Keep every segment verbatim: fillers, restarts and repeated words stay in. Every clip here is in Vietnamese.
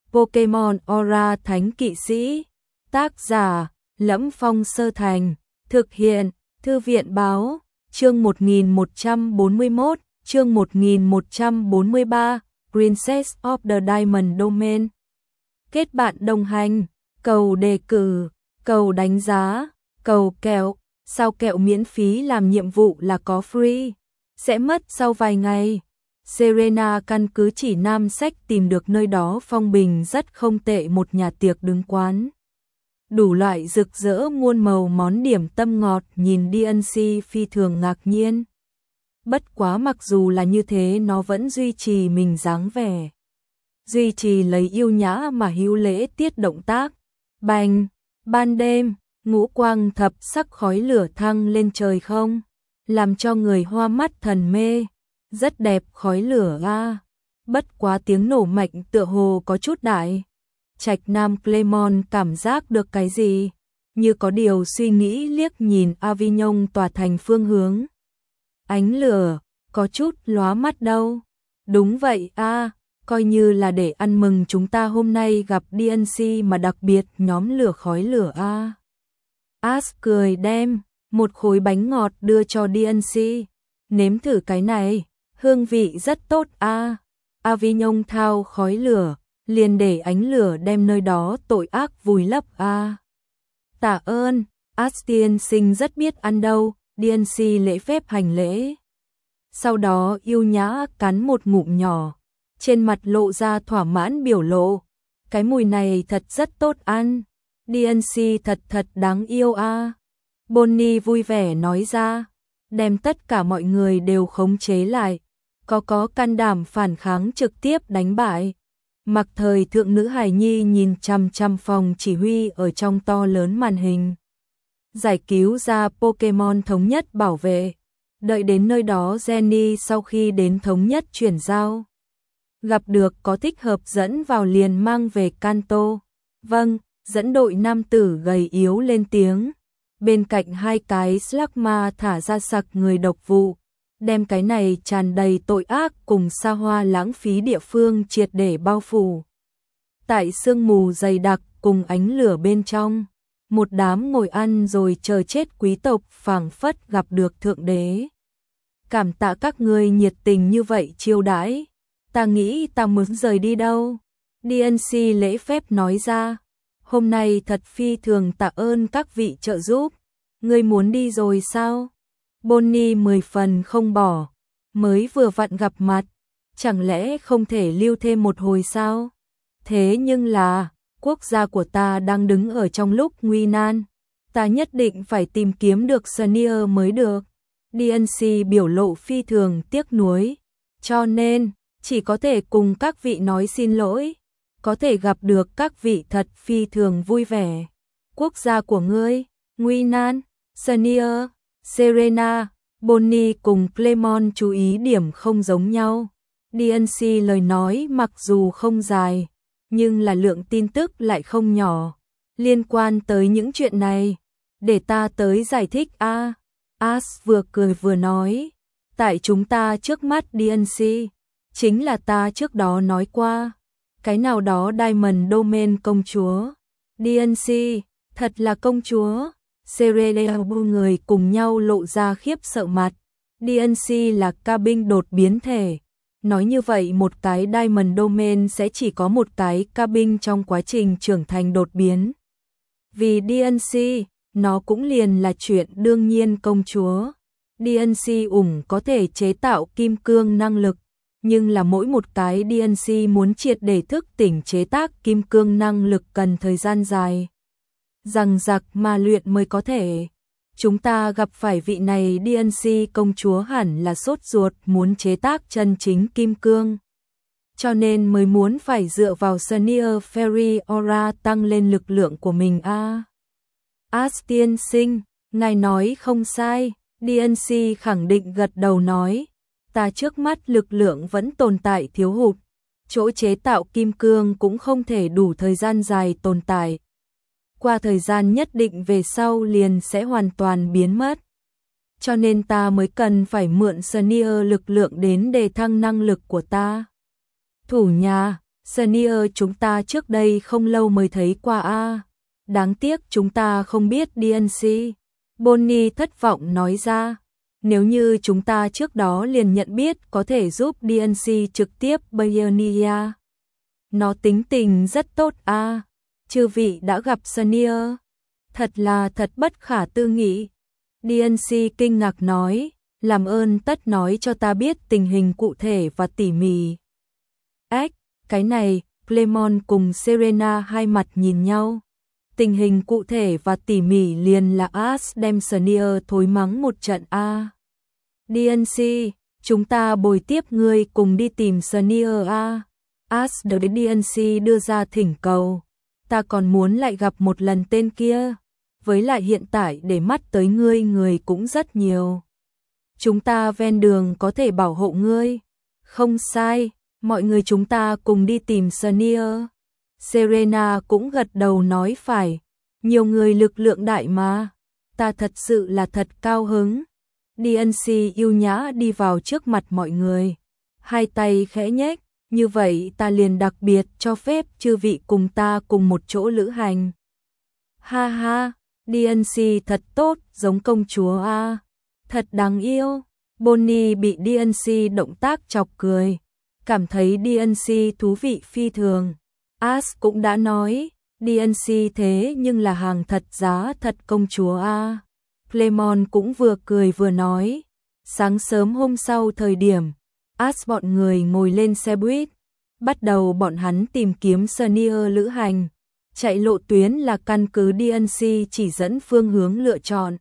Pokemon Aura Thánh Kỵ Sĩ. Tác giả: Lẫm Phong Sơ Thành. Thực hiện: Thư viện Báo. Chương một nghìn một trăm bốn mươi mốt, chương một nghìn một trăm bốn mươi ba, Princess of the Diamond Domain. Kết bạn đồng hành, cầu đề cử, cầu đánh giá, cầu kẹo. Sao kẹo miễn phí làm nhiệm vụ là có free, sẽ mất sau vài ngày. Serena căn cứ chỉ nam sách tìm được nơi đó phong bình rất không tệ, một nhà tiệc đứng quán. Đủ loại rực rỡ muôn màu món điểm tâm ngọt, nhìn đê en xê phi thường ngạc nhiên. Bất quá mặc dù là như thế nó vẫn duy trì mình dáng vẻ. Duy trì lấy yêu nhã mà hữu lễ tiết động tác. Bành, ban đêm, ngũ quang thập sắc khói lửa thăng lên trời không, làm cho người hoa mắt thần mê. Rất đẹp khói lửa a. À. Bất quá tiếng nổ mạnh tựa hồ có chút đại. Trạch Nam Clemon cảm giác được cái gì, như có điều suy nghĩ liếc nhìn Avignon tòa thành phương hướng. Ánh lửa, có chút lóa mắt đâu. Đúng vậy a, à, coi như là để ăn mừng chúng ta hôm nay gặp đê en xê mà đặc biệt nhóm lửa khói lửa a. À. Ash cười đem một khối bánh ngọt đưa cho đê en xê. Nếm thử cái này, hương vị rất tốt a. À. Avignon thao khói lửa, liền để ánh lửa đem nơi đó tội ác vùi lấp a. À. Tạ ơn, Ash tiên sinh rất biết ăn đâu. đê en xê lễ phép hành lễ. Sau đó yêu nhã cắn một ngụm nhỏ, trên mặt lộ ra thỏa mãn biểu lộ. Cái mùi này thật rất tốt ăn. đê en xê thật thật đáng yêu a. À. Bonnie vui vẻ nói ra, đem tất cả mọi người đều khống chế lại, có có can đảm phản kháng trực tiếp đánh bại. Mặc thời thượng nữ hài nhi nhìn chằm chằm phòng chỉ huy ở trong to lớn màn hình. Giải cứu ra Pokemon thống nhất bảo vệ. Đợi đến nơi đó Jenny sau khi đến thống nhất chuyển giao. Gặp được có thích hợp dẫn vào liền mang về Kanto. Vâng, dẫn đội nam tử gầy yếu lên tiếng. Bên cạnh hai cái Slugma thả ra sặc người độc vụ. Đem cái này tràn đầy tội ác cùng xa hoa lãng phí địa phương triệt để bao phủ. Tại sương mù dày đặc cùng ánh lửa bên trong, một đám ngồi ăn rồi chờ chết quý tộc phảng phất gặp được thượng đế. Cảm tạ các ngươi nhiệt tình như vậy chiêu đãi, ta nghĩ ta muốn rời đi đâu. đê en xê lễ phép nói ra, hôm nay thật phi thường tạ ơn các vị trợ giúp. Ngươi muốn đi rồi sao? Bonnie mười phần không bỏ, mới vừa vặn gặp mặt, chẳng lẽ không thể lưu thêm một hồi sao? Thế nhưng là, quốc gia của ta đang đứng ở trong lúc nguy nan, ta nhất định phải tìm kiếm được Senior mới được. đê en xê biểu lộ phi thường tiếc nuối, cho nên, chỉ có thể cùng các vị nói xin lỗi, có thể gặp được các vị thật phi thường vui vẻ. Quốc gia của ngươi, nguy nan, Senior, Serena, Bonnie cùng Clemon chú ý điểm không giống nhau. đê en xê lời nói mặc dù không dài, nhưng là lượng tin tức lại không nhỏ. Liên quan tới những chuyện này, để ta tới giải thích a. À. Ash vừa cười vừa nói, tại chúng ta trước mắt đê en xê, chính là ta trước đó nói qua, cái nào đó Diamond Domain công chúa. đê en xê, thật là công chúa. Serena người cùng nhau lộ ra khiếp sợ mặt. đê en xê là cabin đột biến thể. Nói như vậy một cái Diamond Domain sẽ chỉ có một cái cabin trong quá trình trưởng thành đột biến. Vì đê en xê, nó cũng liền là chuyện đương nhiên công chúa. đê en xê ủng có thể chế tạo kim cương năng lực, nhưng là mỗi một cái đê en xê muốn triệt để thức tỉnh chế tác kim cương năng lực cần thời gian dài. Rằng giặc mà luyện mới có thể. Chúng ta gặp phải vị này đê en xê công chúa hẳn là sốt ruột muốn chế tác chân chính kim cương. Cho nên mới muốn phải dựa vào Senior Fairy Aura tăng lên lực lượng của mình a. À. Ash tiên sinh, ngài nói không sai, đê en xê khẳng định gật đầu nói. Ta trước mắt lực lượng vẫn tồn tại thiếu hụt. Chỗ chế tạo kim cương cũng không thể đủ thời gian dài tồn tại. Qua thời gian nhất định về sau liền sẽ hoàn toàn biến mất. Cho nên ta mới cần phải mượn Senior lực lượng đến đề thăng năng lực của ta. Thủ nhà, Senior chúng ta trước đây không lâu mới thấy qua a. Đáng tiếc chúng ta không biết đê en xê. Bonnie thất vọng nói ra. Nếu như chúng ta trước đó liền nhận biết có thể giúp đê en xê trực tiếp Pioneer. Nó tính tình rất tốt a. Chư vị đã gặp Senior. Thật là thật bất khả tư nghị. đê en xê kinh ngạc nói, làm ơn tất nói cho ta biết tình hình cụ thể và tỉ mỉ. Ếch, cái này, Clemon cùng Serena hai mặt nhìn nhau. Tình hình cụ thể và tỉ mỉ liền là Ash đem Senior thối mắng một trận a. đê en xê, chúng ta bồi tiếp ngươi cùng đi tìm Senior a. Ash được đến đê en xê đưa ra thỉnh cầu. Ta còn muốn lại gặp một lần tên kia. Với lại hiện tại để mắt tới ngươi người cũng rất nhiều. Chúng ta ven đường có thể bảo hộ ngươi. Không sai, mọi người chúng ta cùng đi tìm Senior. Serena cũng gật đầu nói phải. Nhiều người lực lượng đại mà. Ta thật sự là thật cao hứng. đê en xê yêu nhã đi vào trước mặt mọi người. Hai tay khẽ nhếch. Như vậy ta liền đặc biệt cho phép chư vị cùng ta cùng một chỗ lữ hành. Ha ha, đê en xê thật tốt, giống công chúa a. Thật đáng yêu. Bonnie bị đê en xê động tác chọc cười. Cảm thấy đê en xê thú vị phi thường. Ash cũng đã nói, đê en xê thế nhưng là hàng thật giá thật công chúa a. Clemon cũng vừa cười vừa nói. Sáng sớm hôm sau thời điểm, Ash bọn người ngồi lên xe buýt. Bắt đầu bọn hắn tìm kiếm Senior lữ hành. Chạy lộ tuyến là căn cứ đê en xê chỉ dẫn phương hướng lựa chọn.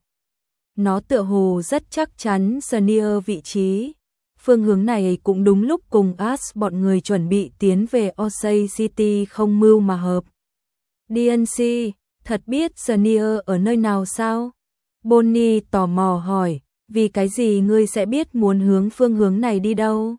Nó tựa hồ rất chắc chắn Senior vị trí. Phương hướng này cũng đúng lúc cùng Ash bọn người chuẩn bị tiến về Osage City không mưu mà hợp. đê en xê, thật biết Senior ở nơi nào sao? Bonnie tò mò hỏi, vì cái gì ngươi sẽ biết muốn hướng phương hướng này đi đâu?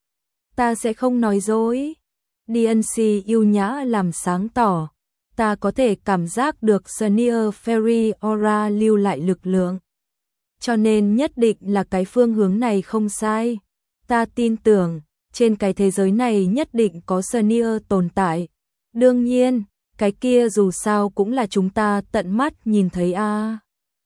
Ta sẽ không nói dối. đê en xê yêu nhã làm sáng tỏ. Ta có thể cảm giác được Senior Fairy Aura lưu lại lực lượng. Cho nên nhất định là cái phương hướng này không sai. Ta tin tưởng, trên cái thế giới này nhất định có Senior tồn tại. Đương nhiên, cái kia dù sao cũng là chúng ta tận mắt nhìn thấy a. À.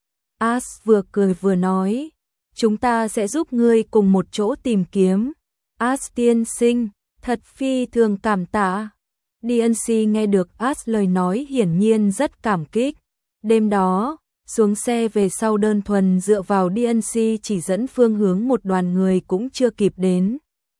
Ash vừa cười vừa nói, chúng ta sẽ giúp ngươi cùng một chỗ tìm kiếm. Ash tiên sinh, thật phi thường cảm tạ. đê en xê nghe được Ash lời nói hiển nhiên rất cảm kích. Đêm đó, xuống xe về sau đơn thuần dựa vào đê en xê chỉ dẫn phương hướng một đoàn người cũng chưa kịp đến.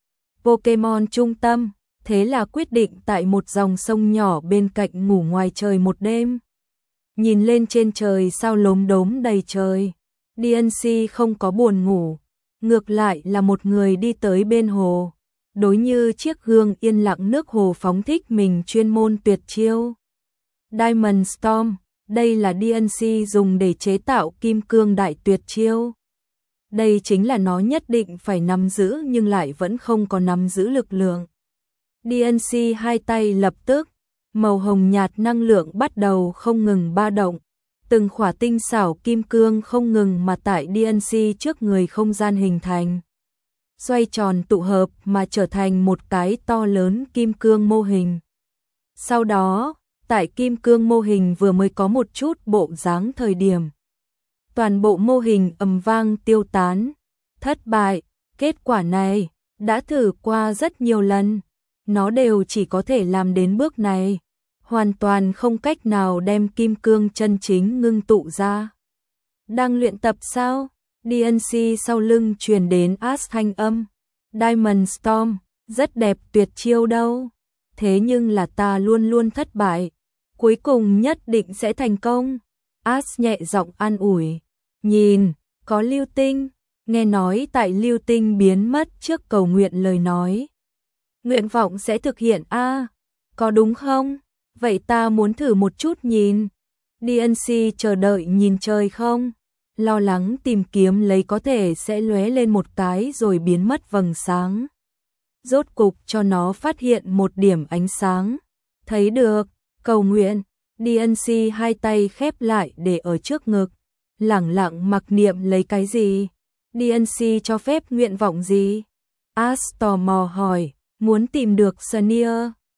Pokemon trung tâm, thế là quyết định tại một dòng sông nhỏ bên cạnh ngủ ngoài trời một đêm. Nhìn lên trên trời sao lốm đốm đầy trời, đê en xê không có buồn ngủ, ngược lại là một người đi tới bên hồ. Đối như chiếc gương yên lặng nước hồ phóng thích mình chuyên môn tuyệt chiêu. Diamond Storm, đây là đê en xê dùng để chế tạo kim cương đại tuyệt chiêu. Đây chính là nó nhất định phải nắm giữ nhưng lại vẫn không có nắm giữ lực lượng. đê en xê hai tay lập tức, màu hồng nhạt năng lượng bắt đầu không ngừng ba động. Từng khỏa tinh xảo kim cương không ngừng mà tại đê en xê trước người không gian hình thành. Xoay tròn tụ hợp mà trở thành một cái to lớn kim cương mô hình. Sau đó, tại kim cương mô hình vừa mới có một chút bộ dáng thời điểm. Toàn bộ mô hình ầm vang tiêu tán. Thất bại, kết quả này, đã thử qua rất nhiều lần. Nó đều chỉ có thể làm đến bước này. Hoàn toàn không cách nào đem kim cương chân chính ngưng tụ ra. Đang luyện tập sao? đê en xê sau lưng truyền đến Ash thanh âm. Diamond Storm, rất đẹp tuyệt chiêu đâu. Thế nhưng là ta luôn luôn thất bại. Cuối cùng nhất định sẽ thành công. Ash nhẹ giọng an ủi. Nhìn, có lưu tinh. Nghe nói tại lưu tinh biến mất trước cầu nguyện lời nói. Nguyện vọng sẽ thực hiện a à, có đúng không? Vậy ta muốn thử một chút nhìn. đê en xê chờ đợi nhìn trời không? Lo lắng tìm kiếm lấy có thể sẽ lóe lên một cái rồi biến mất vầng sáng. Rốt cục cho nó phát hiện một điểm ánh sáng. Thấy được, cầu nguyện. đê en xê hai tay khép lại để ở trước ngực. Lẳng lặng mặc niệm lấy cái gì? đê en xê cho phép nguyện vọng gì? Ash tò mò hỏi, muốn tìm được Senior.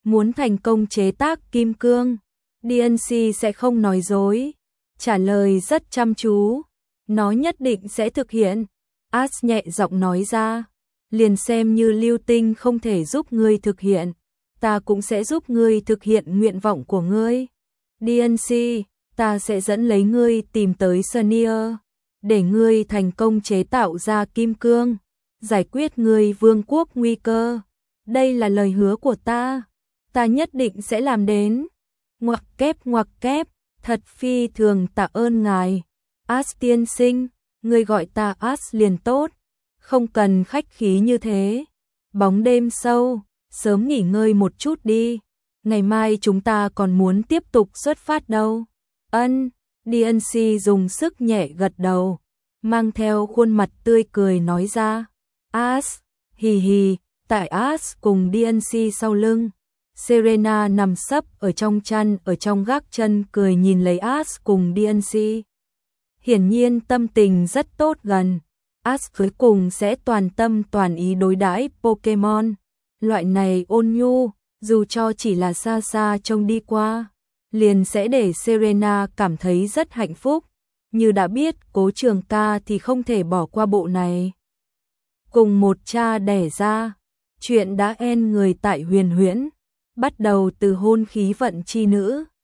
muốn thành công chế tác kim cương, đê en xê sẽ không nói dối, trả lời rất chăm chú, nó nhất định sẽ thực hiện. Ash nhẹ giọng nói ra, liền xem như Lưu Tinh không thể giúp ngươi thực hiện, ta cũng sẽ giúp ngươi thực hiện nguyện vọng của ngươi. đê en xê, ta sẽ dẫn lấy ngươi tìm tới Senior, để ngươi thành công chế tạo ra kim cương, giải quyết ngươi vương quốc nguy cơ. Đây là lời hứa của ta, ta nhất định sẽ làm đến. Ngoặc kép ngoặc kép, thật phi thường tạ ơn ngài. Ash tiên sinh, ngươi gọi ta Ash liền tốt, không cần khách khí như thế. Bóng đêm sâu, sớm nghỉ ngơi một chút đi, ngày mai chúng ta còn muốn tiếp tục xuất phát đâu. Ân, đê en xê dùng sức nhẹ gật đầu, mang theo khuôn mặt tươi cười nói ra. Ash, hì hì, tại Ash cùng đê en xê sau lưng. Serena nằm sấp ở trong chăn ở trong gác chân cười nhìn lấy Ash cùng đê en xê. Hiển nhiên tâm tình rất tốt gần. Ash cuối cùng sẽ toàn tâm toàn ý đối đãi Pokemon. Loại này ôn nhu, dù cho chỉ là xa xa trông đi qua, liền sẽ để Serena cảm thấy rất hạnh phúc. Như đã biết Cố Trường Ca thì không thể bỏ qua bộ này. Cùng một cha đẻ ra, chuyện đã end người tại Huyền Huyễn, bắt đầu từ hôn khí vận chi nữ.